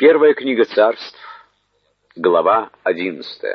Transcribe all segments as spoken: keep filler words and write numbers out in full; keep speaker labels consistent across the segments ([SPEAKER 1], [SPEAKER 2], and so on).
[SPEAKER 1] Первая книга Царств, глава одиннадцатая.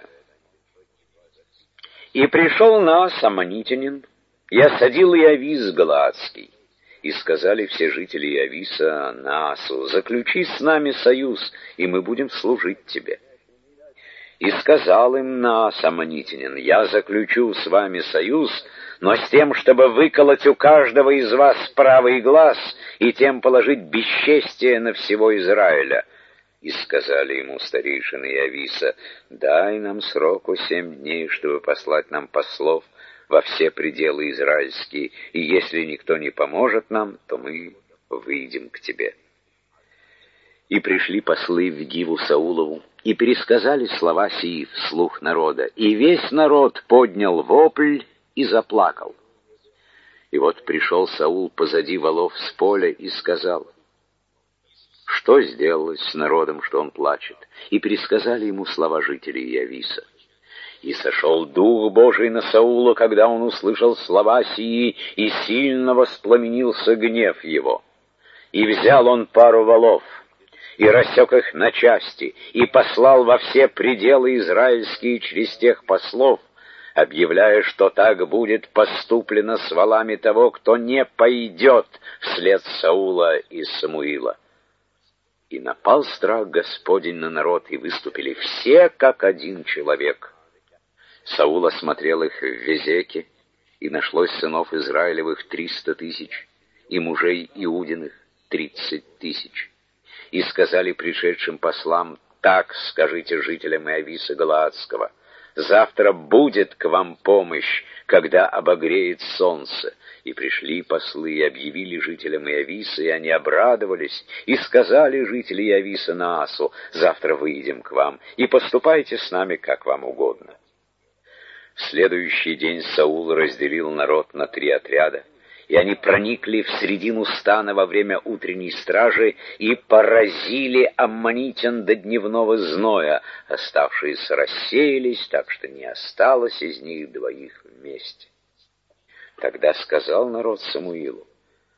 [SPEAKER 1] «И пришел Наас, аммонитянин, и осадил Иавис Галаадский. И сказали все жители Иависа Наасу: заключи с нами союз, и мы будем служить тебе. И сказал им Наас, аммонитянин: я заключу с вами союз, но с тем, чтобы выколоть у каждого из вас правый глаз и тем положить бесчестие на всего Израиля. И сказали ему старейшины Иависа: дай нам сроку семь дней, чтобы послать нам послов во все пределы израильские, и если никто не поможет нам, то мы выйдем к тебе. И пришли послы в Гиву Саулову, и пересказали слова сии вслух народа, и весь народ поднял вопль и заплакал. И вот пришел Саул позади волов с поля и сказал: что сделалось с народом, что он плачет? И пересказали ему слова жителей Иависа. И сошел Дух Божий на Саула, когда он услышал слова сии, и сильно воспламенился гнев его. И взял он пару волов, и рассек их на части, и послал во все пределы израильские через тех послов, объявляя, что так будет поступлено с волами того, кто не пойдет вслед Саула и Самуила. И напал страх Господень на народ, и выступили все, как один человек. Саул осмотрел их в Везеке, и нашлось сынов Израилевых триста тысяч, и мужей Иудиных тридцать тысяч. И сказали пришедшим послам: так скажите жителям Иависа Галаадского: завтра будет к вам помощь, когда обогреет солнце. И пришли послы и объявили жителям Иависа, и они обрадовались, и сказали жители Иависа Наасу: завтра выйдем к вам, и поступайте с нами, как вам угодно. В следующий день Саул разделил народ на три отряда, и они проникли в средину стана во время утренней стражи и поразили аммонитян до дневного зноя. Оставшиеся рассеялись, так что не осталось из них двоих вместе. Тогда сказал народ Самуилу: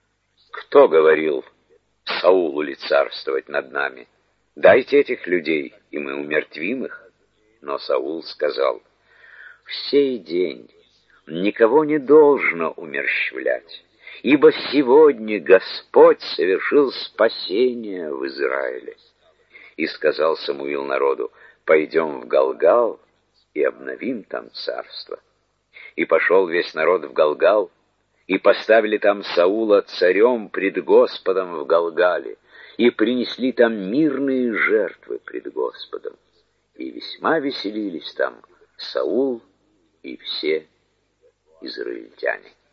[SPEAKER 1] кто говорил Саулу ли царствовать над нами? Дайте этих людей, и мы умертвим их. Но Саул сказал: в сей день никого не должно умерщвлять, ибо сегодня Господь совершил спасение в Израиле. И сказал Самуил народу: пойдем в Галгал и обновим там царство. И пошел весь народ в Галгал, и поставили там Саула царем пред Господом в Галгале, и принесли там мирные жертвы пред Господом. И весьма веселились там Саул и все израильтяне.